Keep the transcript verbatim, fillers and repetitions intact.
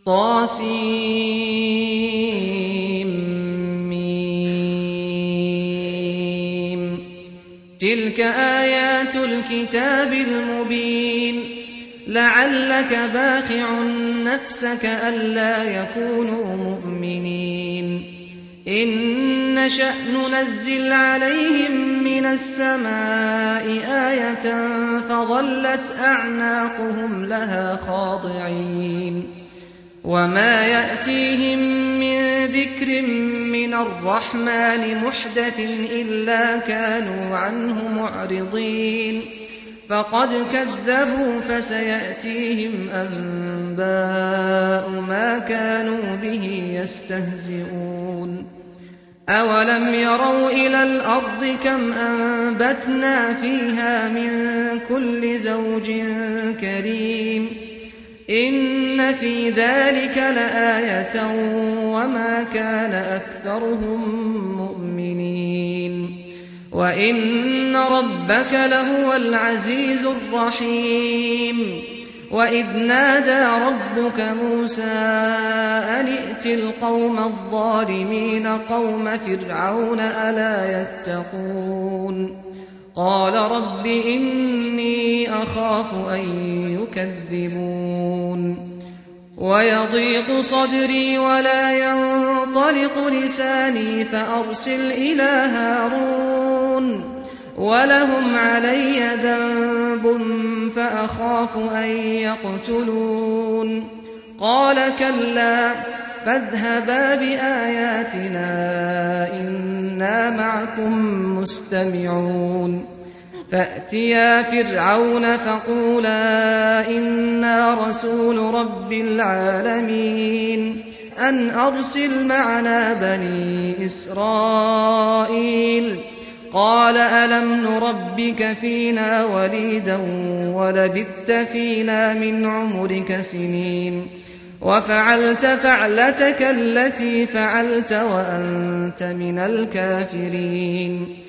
طاسيم تلك آيات الكتاب المبين لعلك باخع نفسك ألا يكونوا مؤمنين إن نشأ ننزل عليهم من السماء آية فظلت أعناقهم لها خاضعين وما يأتيهم من ذكر من الرحمن محدث إلا كانوا عنه معرضين فقد كذبوا فسيأتيهم أنباء ما كانوا به يستهزئون أولم يروا إلى الأرض كم أنبتنا فيها من كل زوج كريم إن في ذلك لآية وما كان أكثرهم مؤمنين وإن ربك لهو العزيز الرحيم وإذ نادى ربك موسى أن ائت القوم الظالمين قوم فرعون ألا يتقون قال رب إني أخاف أن يكذبون ويضيق صدري ولا ينطلق لساني فأرسل إلى هارون ولهم علي ذنب فأخاف أن يقتلون قال كلا فاذهبا بآياتنا إنا معكم مستمعون فأتيا فرعون فقولا إنا رسول رب العالمين أن أرسل معنا بني إسرائيل قال ألم نربك فينا وليدا ولبثت فينا من عمرك سنين وفعلت فعلتك التي فعلت وأنت من الكافرين